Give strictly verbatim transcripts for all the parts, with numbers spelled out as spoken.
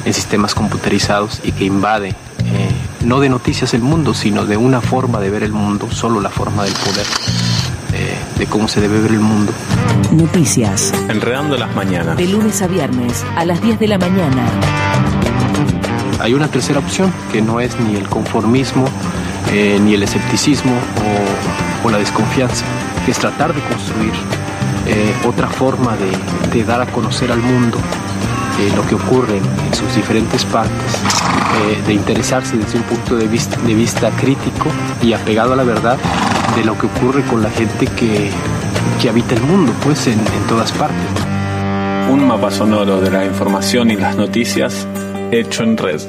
en sistemas computarizados y que invade eh, no de noticias el mundo, sino de una forma de ver el mundo, solo la forma del poder, eh, de cómo se debe ver el mundo. Noticias. Enredando las mañanas. De lunes a viernes a las diez de la mañana. Hay una tercera opción, que no es ni el conformismo, eh, ni el escepticismo o, o la desconfianza, que es tratar de construir eh, otra forma de, de dar a conocer al mundo eh, lo que ocurre en sus diferentes partes, eh, de interesarse desde un punto de vista, de vista crítico y apegado a la verdad de lo que ocurre con la gente que, que habita el mundo, pues en, en todas partes. Un mapa sonoro de la información y las noticias hecho en red.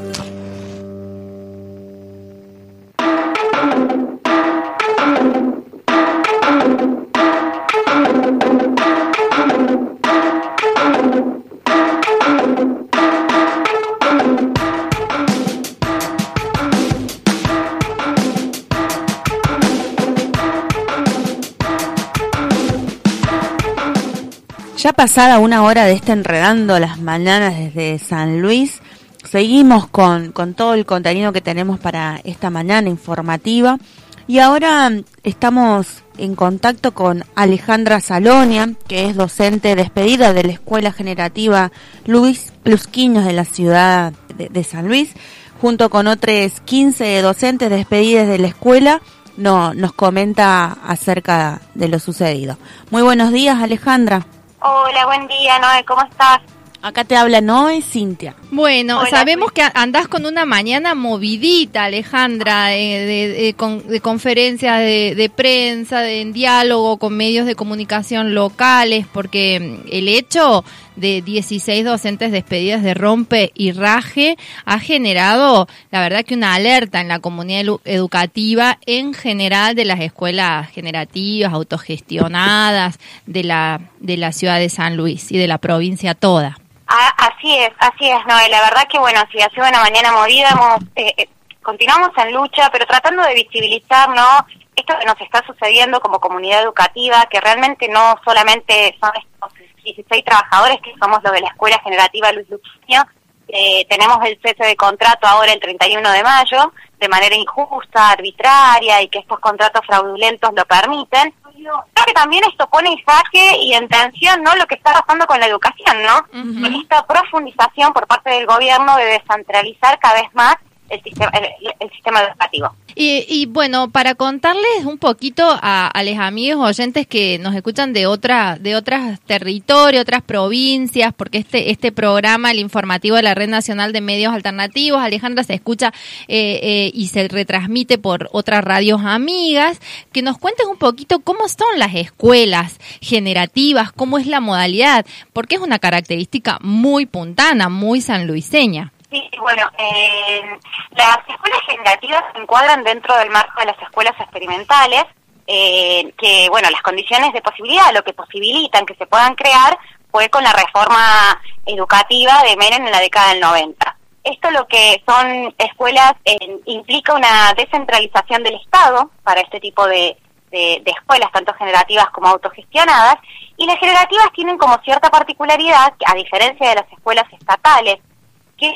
Ya pasada una hora de este Enredando las Mañanas desde San Luis, seguimos con, con todo el contenido que tenemos para esta mañana informativa y ahora estamos en contacto con Alejandra Salonia, que es docente despedida de la Escuela Generativa Luis Plusquiños de la ciudad de, de San Luis, junto con otros quince docentes despedidas de la escuela. No, nos comenta acerca de lo sucedido. Muy buenos días, Alejandra. Hola, buen día, Noé, ¿cómo estás? Acá te habla Noé, Cintia. Bueno, Hola, sabemos que andás con una mañana movidita, Alejandra, de, de, de, con, de conferencias de, de prensa, de, en diálogo con medios de comunicación locales, porque el hecho de dieciséis docentes despedidas de Rompe y Raje ha generado, la verdad, que una alerta en la comunidad edu- educativa en general de las escuelas generativas, autogestionadas de la, de la ciudad de San Luis y de la provincia toda. Ah, así es, así es, Noé. La verdad que, bueno, si ha sido una mañana movida, hemos, eh, eh, continuamos en lucha, pero tratando de visibilizar, ¿no?, esto que nos está sucediendo como comunidad educativa, que realmente no solamente son estos dieciséis trabajadores que somos los de la Escuela Generativa Luis Plusquiños. Eh, tenemos el cese de contrato ahora el treinta y uno de mayo, de manera injusta, arbitraria, y que estos contratos fraudulentos lo permiten. Creo que también esto pone en jaque y en tensión, ¿no?, lo que está pasando con la educación, ¿no? Uh-huh. Esta profundización por parte del gobierno de descentralizar cada vez más el sistema, el, el sistema educativo. Y, y bueno, para contarles un poquito a, a los amigos oyentes que nos escuchan de otra, de otros territorios, otras provincias, porque este este programa, el informativo de la Red Nacional de Medios Alternativos, Alejandra, se escucha eh, eh, y se retransmite por otras radios amigas, que nos cuenten un poquito cómo son las escuelas generativas, cómo es la modalidad, porque es una característica muy puntana, muy sanluiseña. Sí, bueno, eh, las escuelas generativas se encuadran dentro del marco de las escuelas experimentales, eh, que, bueno, las condiciones de posibilidad, lo que posibilitan que se puedan crear, fue con la reforma educativa de Menem en la década del noventa. Esto lo que son escuelas eh, implica una descentralización del Estado para este tipo de, de, de escuelas, tanto generativas como autogestionadas, y las generativas tienen como cierta particularidad, a diferencia de las escuelas estatales, que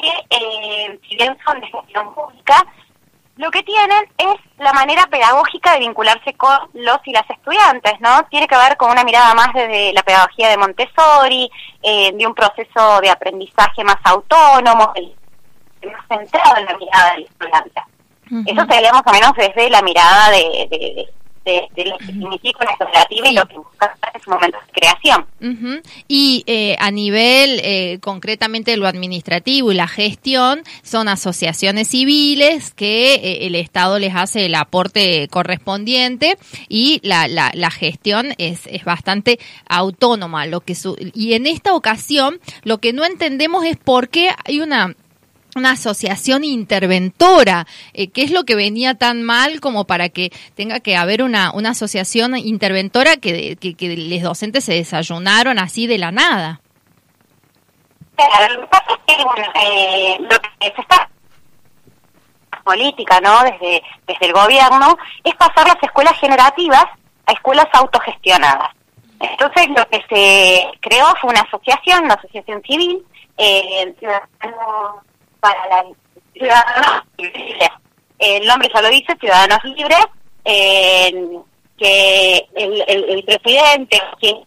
eh, si bien son de gestión pública, lo que tienen es la manera pedagógica de vincularse con los y las estudiantes, ¿no? Tiene que ver con una mirada más desde la pedagogía de Montessori, eh, de un proceso de aprendizaje más autónomo, más centrado en la mirada del estudiante. Uh-huh. Eso sería más o menos desde la mirada de, de, de De, de lo que significa una cooperativa y lo que busca en su momento de creación. Uh-huh. Y eh, a nivel eh, concretamente lo administrativo y la gestión, son asociaciones civiles que eh, el Estado les hace el aporte correspondiente y la, la, la gestión es, es bastante autónoma. Lo que su- y en esta ocasión lo que no entendemos es por qué hay una una asociación interventora, eh, ¿qué es lo que venía tan mal como para que tenga que haber una, una asociación interventora que, que, que los docentes se desayunaron así de la nada? Claro, lo que pasa es que, bueno, eh, lo que se está política, ¿no?, desde, desde el gobierno, es pasar las escuelas generativas a escuelas autogestionadas. Entonces, lo que se creó fue una asociación, una asociación civil, eh, Ciudadanos para la Ciudadanos Libres. El nombre ya lo dice, Ciudadanos Libres, eh, que el, el, el presidente, que,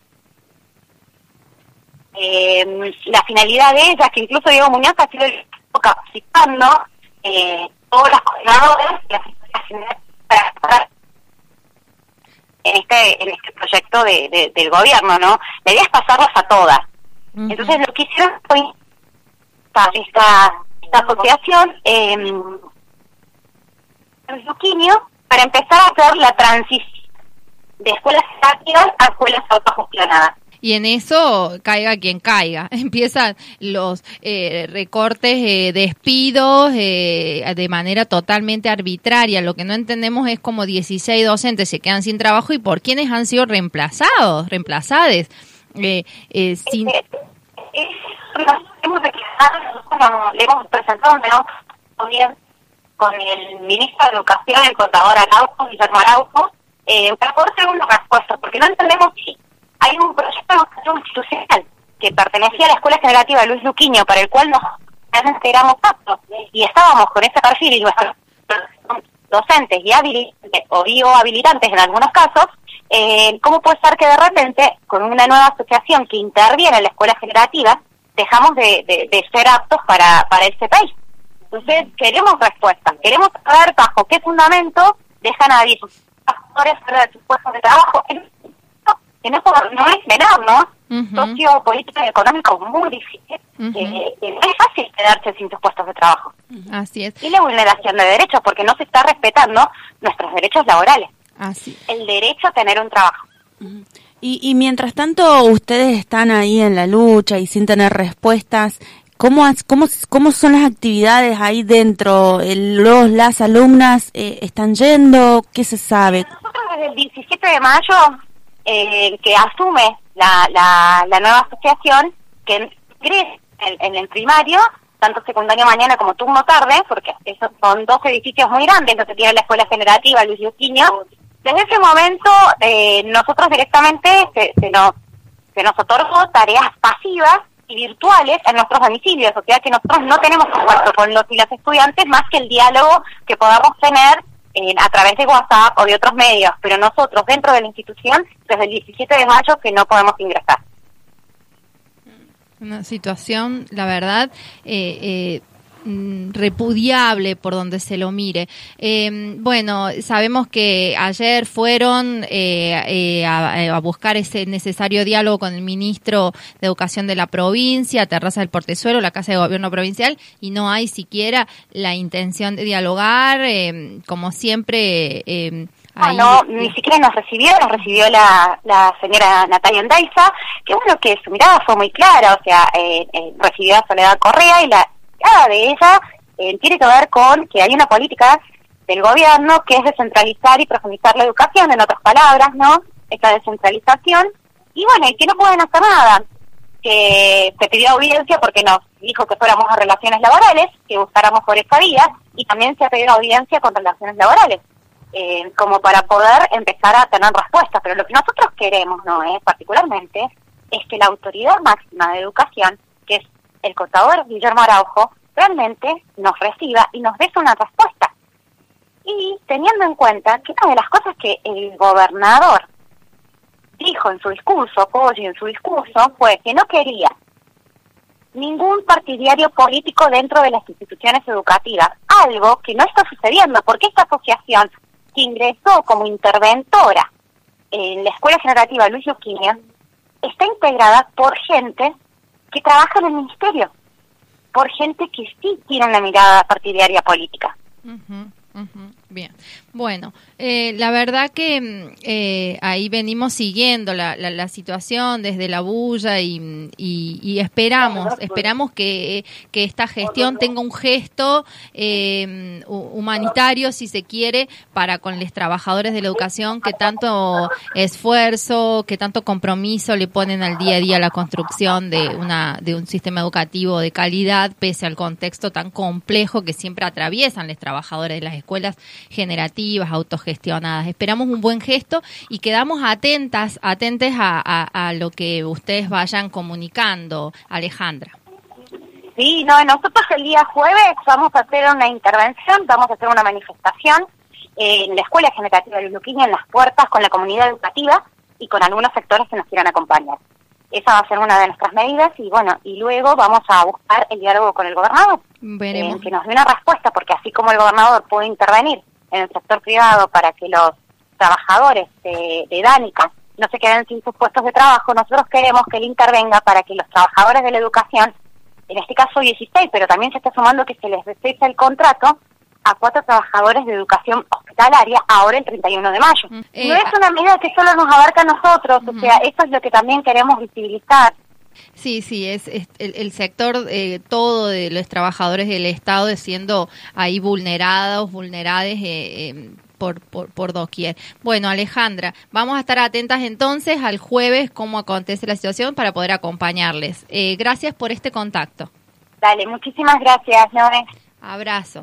eh, la finalidad de ella, que incluso Diego Muñoz ha sido capacitando eh, todas las coordinadoras las para, para en este en este proyecto de, de, del gobierno, ¿no? La idea es pasarlas a todas. Uh-huh. Entonces lo que hicieron fue esta, esta asociación eh, en Luquinio para empezar a hacer la transición de escuelas estatías a escuelas autogestionadas. Y en eso caiga quien caiga. Empiezan los eh, recortes, eh, despidos eh, de manera totalmente arbitraria. Lo que no entendemos es cómo dieciséis docentes se quedan sin trabajo y por quiénes han sido reemplazados, reemplazadas. Eh, eh, sin... eh, eh, nos hemos declarado, nosotros le hemos presentado un bien con el ministro de Educación, el contador Araujo, Guillermo Araujo, eh, para poder tener una respuesta, porque no entendemos si hay un proyecto de educación institucional que pertenecía a la Escuela Generativa Luis Luquinio, para el cual nos éramos aptos, y estábamos con ese perfil, y nuestros docentes y habilitantes, o biohabilitantes en algunos casos, eh, ¿cómo puede ser que de repente, con una nueva asociación que interviene en la Escuela Generativa, dejamos de, de, de ser aptos para, para ese país? Entonces, queremos respuestas, queremos saber bajo qué fundamento dejan a diez actores fuera de sus puestos de trabajo, que no, no es menor, ¿no? Uh-huh. Sociopolítico y económico muy difícil, uh-huh. que, que no es fácil quedarse sin sus puestos de trabajo. Uh-huh. Así es. Y la vulneración de derechos, porque no se está respetando nuestros derechos laborales. Así. El derecho a tener un trabajo. Uh-huh. Y, y mientras tanto ustedes están ahí en la lucha y sin tener respuestas, ¿cómo, cómo, cómo son las actividades ahí dentro? El, los, las alumnas eh, están yendo, ¿qué se sabe? Nosotros desde el diecisiete de mayo, eh, que asume la, la, la nueva asociación, que ingresa en, en el primario, tanto secundario mañana como turno tarde, porque esos son dos edificios muy grandes, lo que tiene la Escuela Generativa Luis Luquinio. Desde ese momento, eh, nosotros directamente se, se, nos, se nos otorgó tareas pasivas y virtuales en nuestros domicilios, o sea que nosotros no tenemos contacto con los y las estudiantes más que el diálogo que podamos tener eh, a través de WhatsApp o de otros medios, pero nosotros dentro de la institución, desde el diecisiete de mayo que no podemos ingresar. Una situación, la verdad, eh, eh, repudiable por donde se lo mire. Eh, bueno, sabemos que ayer fueron eh, eh, a, a buscar ese necesario diálogo con el ministro de Educación de la provincia, Terraza del Portezuelo, la Casa de Gobierno Provincial, y no hay siquiera la intención de dialogar, eh, como siempre. Eh, Ah, no, ni siquiera nos recibió, nos recibió la, la señora Natalia Andaiza, que bueno, que su mirada fue muy clara, o sea, eh, eh, recibió a Soledad Correa y la mirada de ella eh, tiene que ver con que hay una política del gobierno que es descentralizar y profundizar la educación, en otras palabras, ¿no? Esta descentralización, y bueno, y que no pueden hacer nada, que se pidió audiencia porque nos dijo que fuéramos a relaciones laborales, que buscáramos por esa vía, y también se ha pedido audiencia con relaciones laborales. Eh, como para poder empezar a tener respuestas, pero lo que nosotros queremos, no eh, particularmente, es que la autoridad máxima de educación, que es el contador Guillermo Araujo, realmente nos reciba y nos dé una respuesta. Y teniendo en cuenta que una de las cosas que el gobernador dijo en su discurso, Poggi en su discurso, fue que no quería ningún partidario político dentro de las instituciones educativas, algo que no está sucediendo, porque esta asociación que ingresó como interventora en la Escuela Generativa Luis Luquinio está integrada por gente que trabaja en el ministerio, por gente que sí tiene una mirada partidaria política. Uh-huh, uh-huh. Bien, bueno, eh, la verdad que eh, ahí venimos siguiendo la, la, la situación desde la bulla y, y, y esperamos, esperamos que, que esta gestión tenga un gesto eh, humanitario, si se quiere, para con los trabajadores de la educación que tanto esfuerzo, que tanto compromiso le ponen al día a día a la construcción de una de un sistema educativo de calidad, pese al contexto tan complejo que siempre atraviesan los trabajadores de las escuelas generativas, autogestionadas. Esperamos un buen gesto y quedamos atentas, atentes a, a, a lo que ustedes vayan comunicando, Alejandra. Sí, no, nosotros el día jueves vamos a hacer una intervención, vamos a hacer una manifestación eh, en la Escuela Generativa de Luqueño, en las puertas, con la comunidad educativa y con algunos sectores que nos quieran acompañar. Esa va a ser una de nuestras medidas y bueno, y luego vamos a buscar el diálogo con el gobernador, eh, que nos dé una respuesta, porque así como el gobernador puede intervenir en el sector privado para que los trabajadores de, de Danica no se queden sin sus puestos de trabajo, nosotros queremos que él intervenga para que los trabajadores de la educación, en este caso dieciséis, pero también se está sumando que se les desecha el contrato a cuatro trabajadores de educación hospitalaria ahora el treinta y uno de mayo. Eh, no es una medida que solo nos abarca a nosotros, uh-huh. o sea, eso es lo que también queremos visibilizar. Sí, sí, es, es el, el sector eh, todo de los trabajadores del Estado siendo ahí vulnerados, vulnerades eh, eh, por, por, por doquier. Bueno, Alejandra, vamos a estar atentas entonces al jueves cómo acontece la situación para poder acompañarles. Eh, gracias por este contacto. Dale, muchísimas gracias, Noé. Abrazos.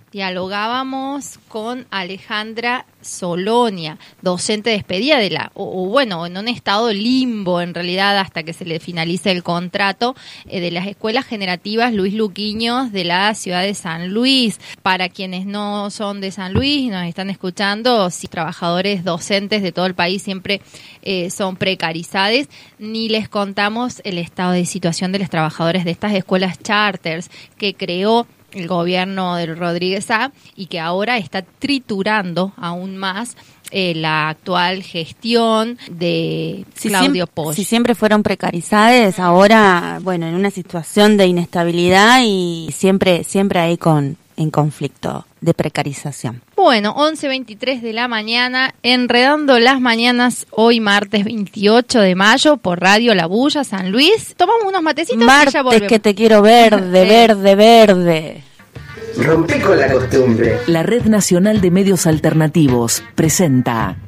Dialogábamos con Alejandra Solonia, docente despedida de la, o, o bueno, en un estado limbo en realidad hasta que se le finalice el contrato eh, de las escuelas generativas Luis Luquiños de la ciudad de San Luis. Para quienes no son de San Luis y nos están escuchando, si trabajadores docentes de todo el país siempre eh, son precarizados, ni les contamos el estado de situación de los trabajadores de estas escuelas charters que creó el gobierno del Rodríguez A y que ahora está triturando aún más eh, la actual gestión de si Claudio siempre, Posch. Si siempre fueron precarizadas, ahora, bueno, en una situación de inestabilidad y siempre siempre ahí con en conflicto de precarización. Bueno, once veintitrés de la mañana, enredando las mañanas, hoy martes veintiocho de mayo, por Radio La Bulla, San Luis. Tomamos unos matecitos martes y ya volvemos. Que te quiero verde, verde, verde. Rompí con la costumbre. La Red Nacional de Medios Alternativos presenta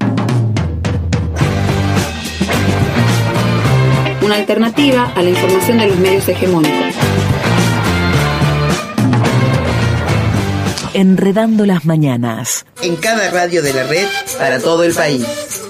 una alternativa a la información de los medios hegemónicos. Enredando las mañanas. En cada radio de la red, para todo el país.